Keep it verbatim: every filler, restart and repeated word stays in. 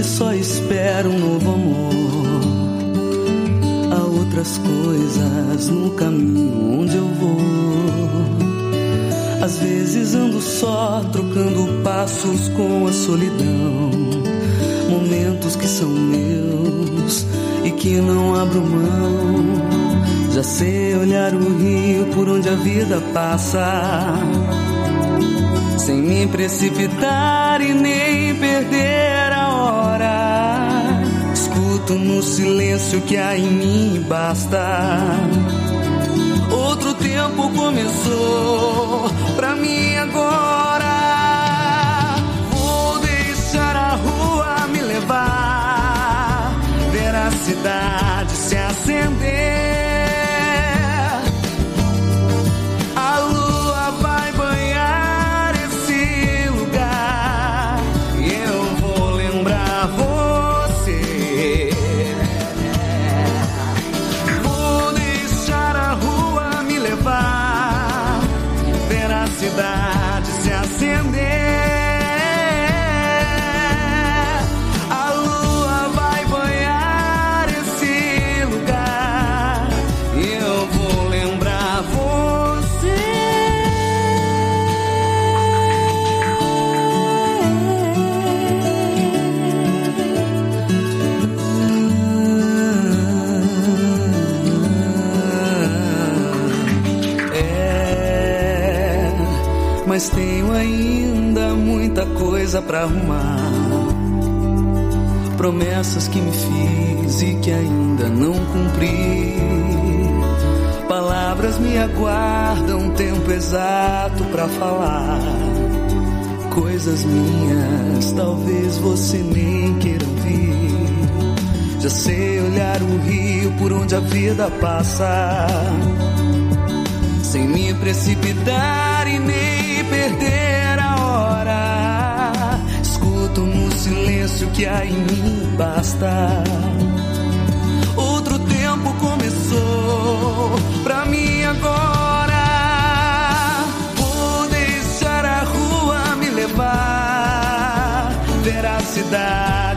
só espero um novo amor. Há outras coisas no caminho onde eu vou. Às vezes ando só, trocando passos com a solidão. Momentos que são meus e que não abro mão. Já sei olhar o rio por onde a vida passa, sem me precipitar e nem perder a hora. Escuto no silêncio que há em mim e basta. Outro tempo começou pra mim agora. Vou deixar a rua me levar, ver a cidade se acender. A lua vai banhar esse lugar e eu vou lembrar você. Vou deixar a rua me levar, ver a cidade se acender. A lua vai banhar esse lugar e eu vou lembrar você. É, mas tenho ainda muita coisa pra arrumar. Promessas que me fiz e que ainda não cumpri. Palavras me aguardam tempo exato pra falar. Coisas minhas, talvez você nem queira ouvir. Já sei olhar o rio por onde a vida passa, sem me precipitar e nem perder a hora. Escuto no silêncio que há em mim basta. Outro tempo começou pra mim agora. Vou deixar a rua me levar, ver a cidade